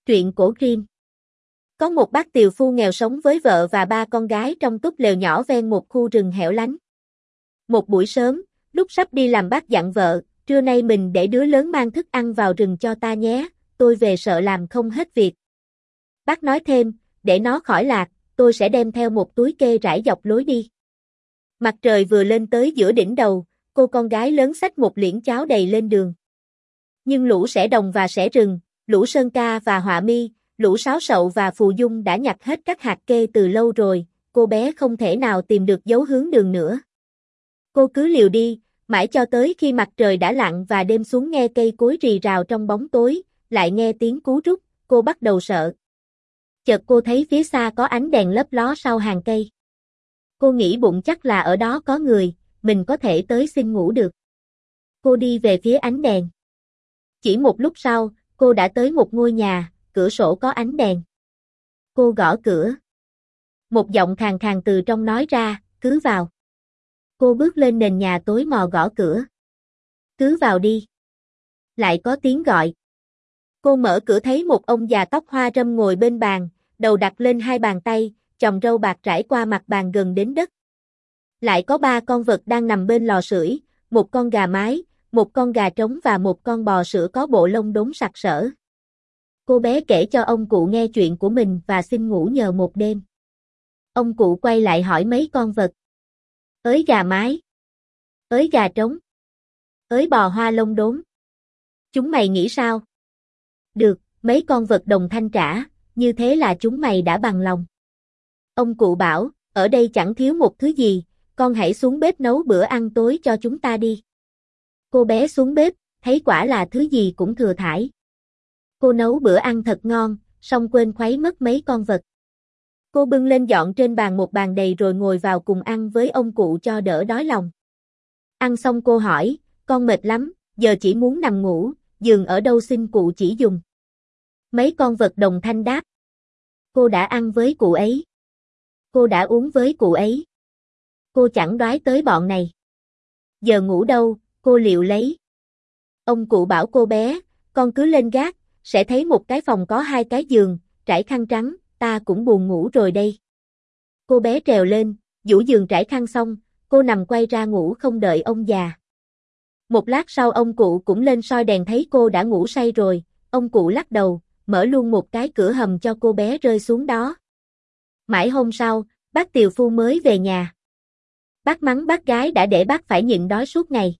Truyện cổ Grimm. Có một bác tiều phu nghèo sống với vợ và ba con gái trong túp lều nhỏ ven một khu rừng hẻo lánh. Một buổi sớm, lúc sắp đi làm bác dặn vợ, trưa nay mình để đứa lớn mang thức ăn vào rừng cho ta nhé, tôi về sợ làm không hết việc. Bác nói thêm, để nó khỏi lạc, tôi sẽ đem theo một túi kê rải dọc lối đi. Mặt trời vừa lên tới giữa đỉnh đầu, cô con gái lớn xách một liễn cháo đầy lên đường. Nhưng lũ sẻ đồng và sẻ rừng, lũ sơn ca và họa mi, lũ sáo sậu và phù dung đã nhặt hết các hạt kê từ lâu rồi, cô bé không thể nào tìm được dấu hướng đường nữa. Cô cứ liều đi, mãi cho tới khi mặt trời đã lặn và đêm xuống nghe cây cối rì rào trong bóng tối, lại nghe tiếng cú rút, cô bắt đầu sợ. Chợt cô thấy phía xa có ánh đèn lấp ló sau hàng cây. Cô nghĩ bụng chắc là ở đó có người, mình có thể tới xin ngủ được. Cô đi về phía ánh đèn. Chỉ một lúc sau, cô đã tới một ngôi nhà, cửa sổ có ánh đèn. Cô gõ cửa. Một giọng khàn khàn từ trong nói ra, cứ vào. Cô bước lên nền nhà tối mò gõ cửa. Cứ vào đi. Lại có tiếng gọi. Cô mở cửa thấy một ông già tóc hoa râm ngồi bên bàn, đầu đặt lên hai bàn tay, chòm râu bạc trải qua mặt bàn gần đến đất. Lại có ba con vật đang nằm bên lò sưởi, một con gà mái, một con gà trống và một con bò sữa có bộ lông đốm sặc sỡ. Cô bé kể cho ông cụ nghe chuyện của mình và xin ngủ nhờ một đêm. Ông cụ quay lại hỏi mấy con vật. Ới gà mái. Ới gà trống. Ới bò hoa lông đốm. Chúng mày nghĩ sao? Được, mấy con vật đồng thanh trả, như thế là chúng mày đã bằng lòng. Ông cụ bảo, ở đây chẳng thiếu một thứ gì, con hãy xuống bếp nấu bữa ăn tối cho chúng ta đi. Cô bé xuống bếp, thấy quả là thứ gì cũng thừa thãi. Cô nấu bữa ăn thật ngon, song quên khuấy mất mấy con vật. Cô bưng lên dọn trên bàn một bàn đầy rồi ngồi vào cùng ăn với ông cụ cho đỡ đói lòng. Ăn xong cô hỏi, con mệt lắm, giờ chỉ muốn nằm ngủ, giường ở đâu xin cụ chỉ dùng. Mấy con vật đồng thanh đáp. Cô đã ăn với cụ ấy. Cô đã uống với cụ ấy. Cô chẳng đoái tới bọn này. Giờ ngủ đâu, cô liệu lấy. Ông cụ bảo cô bé, con cứ lên gác, sẽ thấy một cái phòng có hai cái giường, trải khăn trắng, ta cũng buồn ngủ rồi đây. Cô bé trèo lên, giũ giường trải khăn xong, cô nằm quay ra ngủ không đợi ông già. Một lát sau ông cụ cũng lên soi đèn thấy cô đã ngủ say rồi, ông cụ lắc đầu, mở luôn một cái cửa hầm cho cô bé rơi xuống đó. Mãi hôm sau, bác tiều phu mới về nhà. Bác mắng bác gái đã để bác phải nhịn đói suốt ngày.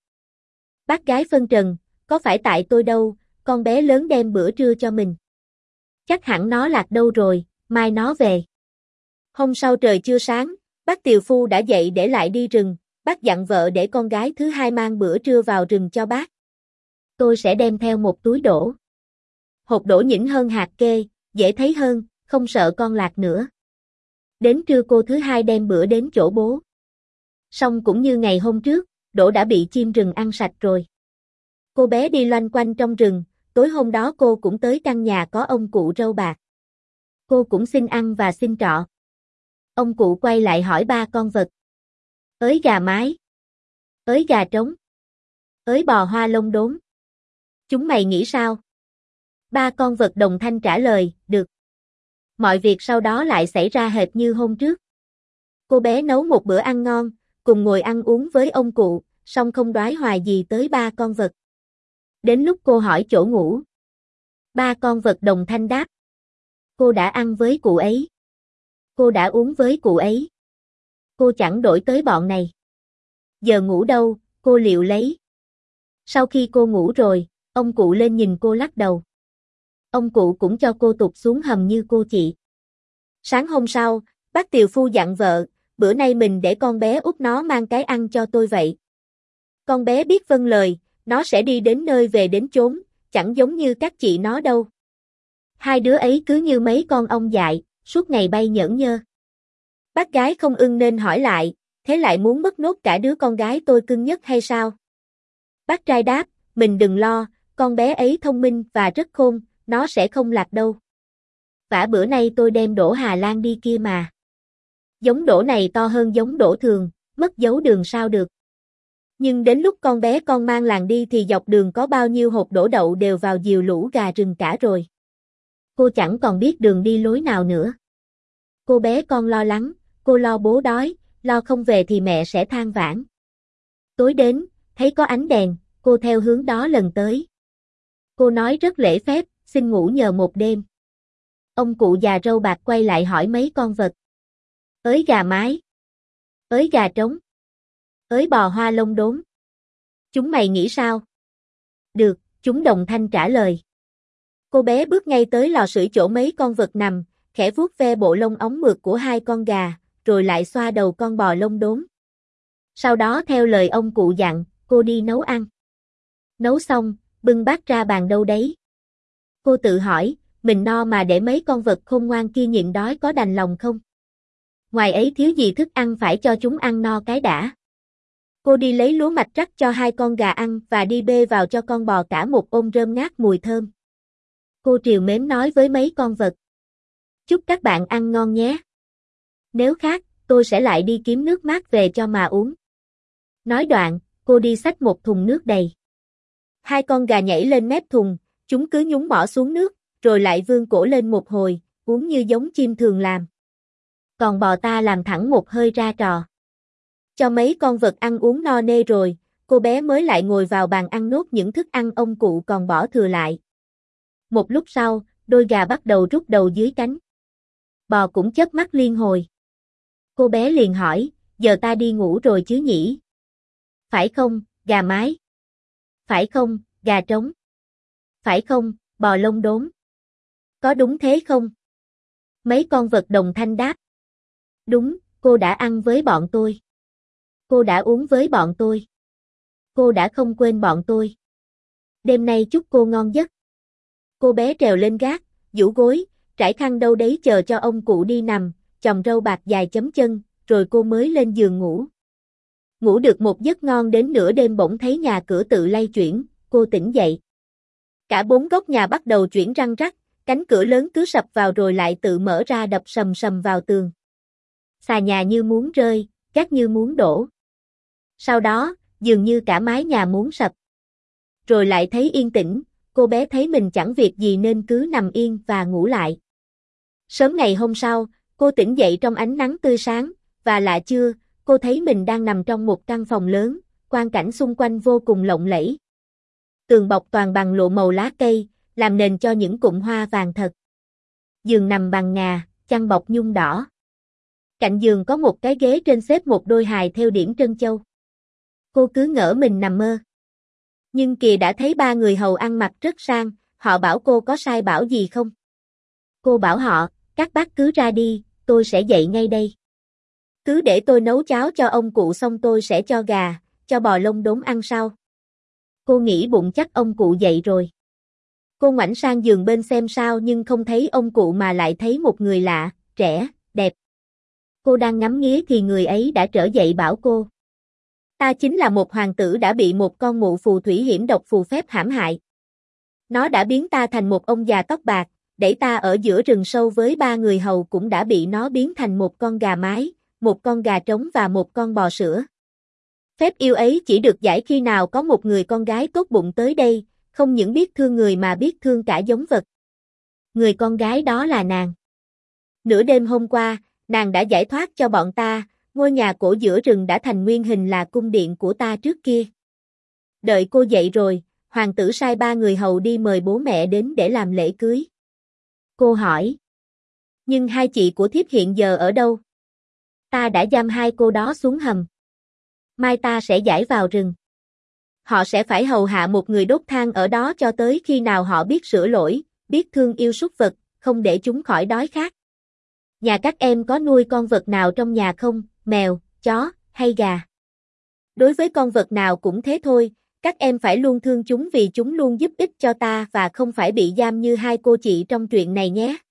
Bác gái phân trần, có phải tại tôi đâu, con bé lớn đem bữa trưa cho mình. Chắc hẳn nó lạc đâu rồi, mai nó về. Hôm sau trời chưa sáng, bác tiều phu đã dậy để lại đi rừng, bác dặn vợ để con gái thứ hai mang bữa trưa vào rừng cho bác. Tôi sẽ đem theo một túi đổ. Hột đổ nhỉnh hơn hạt kê, dễ thấy hơn, không sợ con lạc nữa. Đến trưa cô thứ hai đem bữa đến chỗ bố. Xong cũng như ngày hôm trước, đổ đã bị chim rừng ăn sạch rồi. Cô bé đi loanh quanh trong rừng, tối hôm đó cô cũng tới căn nhà có ông cụ râu bạc. Cô cũng xin ăn và xin trọ. Ông cụ quay lại hỏi ba con vật. Ới gà mái. Ới gà trống. Ới bò hoa lông đốm. Chúng mày nghĩ sao? Ba con vật đồng thanh trả lời, được. Mọi việc sau đó lại xảy ra hệt như hôm trước. Cô bé nấu một bữa ăn ngon, cùng ngồi ăn uống với ông cụ, song không đoái hoài gì tới ba con vật. Đến lúc cô hỏi chỗ ngủ. Ba con vật đồng thanh đáp. Cô đã ăn với cụ ấy. Cô đã uống với cụ ấy. Cô chẳng đổi tới bọn này. Giờ ngủ đâu, cô liệu lấy. Sau khi cô ngủ rồi, ông cụ lên nhìn cô lắc đầu. Ông cụ cũng cho cô tụt xuống hầm như cô chị. Sáng hôm sau, bác tiều phu dặn vợ, bữa nay mình để con bé út nó mang cái ăn cho tôi vậy. Con bé biết vâng lời, nó sẽ đi đến nơi về đến chốn, chẳng giống như các chị nó đâu. Hai đứa ấy cứ như mấy con ong dại, suốt ngày bay nhởn nhơ. Bác gái không ưng nên hỏi lại, thế lại muốn mất nốt cả đứa con gái tôi cưng nhất hay sao? Bác trai đáp, mình đừng lo, con bé ấy thông minh và rất khôn, nó sẽ không lạc đâu. Vả bữa nay tôi đem đỗ Hà Lan đi kia mà. Giống đỗ này to hơn giống đỗ thường, mất dấu đường sao được. Nhưng đến lúc con bé con mang làng đi thì dọc đường có bao nhiêu hột đỗ đậu đều vào diều lũ gà rừng cả rồi. Cô chẳng còn biết đường đi lối nào nữa. Cô bé con lo lắng, cô lo bố đói, lo không về thì mẹ sẽ than vãn. Tối đến, thấy có ánh đèn, cô theo hướng đó lần tới. Cô nói rất lễ phép, xin ngủ nhờ một đêm. Ông cụ già râu bạc quay lại hỏi mấy con vật. Ới gà mái. Ới gà trống. Ới bò hoa lông đốm. Chúng mày nghĩ sao? Được, chúng đồng thanh trả lời. Cô bé bước ngay tới lò sưởi chỗ mấy con vật nằm, khẽ vuốt ve bộ lông óng mượt của hai con gà, rồi lại xoa đầu con bò lông đốm. Sau đó theo lời ông cụ dặn, cô đi nấu ăn. Nấu xong, bưng bát ra bàn đâu đấy. Cô tự hỏi, mình no mà để mấy con vật khôn ngoan kia nhịn đói có đành lòng không? Ngoài ấy thiếu gì thức ăn phải cho chúng ăn no cái đã. Cô đi lấy lúa mạch rắc cho hai con gà ăn và đi bê vào cho con bò cả một ôm rơm ngát mùi thơm. Cô trìu mến nói với mấy con vật. Chúc các bạn ăn ngon nhé. Nếu khát, tôi sẽ lại đi kiếm nước mát về cho mà uống. Nói đoạn, cô đi xách một thùng nước đầy. Hai con gà nhảy lên mép thùng, chúng cứ nhúng mỏ xuống nước, rồi lại vươn cổ lên một hồi, uống như giống chim thường làm. Còn bò ta làm thẳng một hơi ra trò. Cho mấy con vật ăn uống no nê rồi, cô bé mới lại ngồi vào bàn ăn nốt những thức ăn ông cụ còn bỏ thừa lại. Một lúc sau, đôi gà bắt đầu rút đầu dưới cánh. Bò cũng chớp mắt liên hồi. Cô bé liền hỏi, giờ ta đi ngủ rồi chứ nhỉ? Phải không, gà mái? Phải không, gà trống? Phải không, bò lông đốm? Có đúng thế không? Mấy con vật đồng thanh đáp. Đúng, cô đã ăn với bọn tôi. Cô đã uống với bọn tôi. Cô đã không quên bọn tôi. Đêm nay chúc cô ngon giấc. Cô bé trèo lên gác, duỗi gối, trải khăn đâu đấy chờ cho ông cụ đi nằm, chòm râu bạc dài chấm chân, rồi cô mới lên giường ngủ. Ngủ được một giấc ngon đến nửa đêm bỗng thấy nhà cửa tự lay chuyển, cô tỉnh dậy. Cả bốn góc nhà bắt đầu chuyển răng rắc, cánh cửa lớn cứ sập vào rồi lại tự mở ra đập sầm sầm vào tường. Xà nhà như muốn rơi, gác như muốn đổ. Sau đó, dường như cả mái nhà muốn sập. Rồi lại thấy yên tĩnh, cô bé thấy mình chẳng việc gì nên cứ nằm yên và ngủ lại. Sớm ngày hôm sau, cô tỉnh dậy trong ánh nắng tươi sáng, và lạ chưa, cô thấy mình đang nằm trong một căn phòng lớn, quang cảnh xung quanh vô cùng lộng lẫy. Tường bọc toàn bằng lụa màu lá cây, làm nền cho những cụm hoa vàng thật. Giường nằm bằng ngà, chăn bọc nhung đỏ. Cạnh giường có một cái ghế trên xếp một đôi hài thêu điểm trân châu. Cô cứ ngỡ mình nằm mơ. Nhưng kìa đã thấy ba người hầu ăn mặc rất sang, họ bảo cô có sai bảo gì không? Cô bảo họ, các bác cứ ra đi, tôi sẽ dậy ngay đây. Cứ để tôi nấu cháo cho ông cụ xong tôi sẽ cho gà, cho bò lông đốm ăn sau. Cô nghĩ bụng chắc ông cụ dậy rồi. Cô ngoảnh sang giường bên xem sao nhưng không thấy ông cụ mà lại thấy một người lạ, trẻ, đẹp. Cô đang ngắm nghía thì người ấy đã trở dậy bảo cô. Ta chính là một hoàng tử đã bị một con mụ phù thủy hiểm độc phù phép hãm hại. Nó đã biến ta thành một ông già tóc bạc, đẩy ta ở giữa rừng sâu với ba người hầu cũng đã bị nó biến thành một con gà mái, một con gà trống và một con bò sữa. Phép yêu ấy chỉ được giải khi nào có một người con gái tốt bụng tới đây, không những biết thương người mà biết thương cả giống vật. Người con gái đó là nàng. Nửa đêm hôm qua, nàng đã giải thoát cho bọn ta, ngôi nhà cổ giữa rừng đã thành nguyên hình là cung điện của ta trước kia. Đợi cô dậy rồi, hoàng tử sai ba người hầu đi mời bố mẹ đến để làm lễ cưới. Cô hỏi. Nhưng hai chị của thiếp hiện giờ ở đâu? Ta đã giam hai cô đó xuống hầm. Mai ta sẽ giải vào rừng. Họ sẽ phải hầu hạ một người đốt than ở đó cho tới khi nào họ biết sửa lỗi, biết thương yêu súc vật, không để chúng khỏi đói khát. Nhà các em có nuôi con vật nào trong nhà không, mèo, chó, hay gà? Đối với con vật nào cũng thế thôi, các em phải luôn thương chúng vì chúng luôn giúp ích cho ta và không phải bị giam như hai cô chị trong truyện này nhé.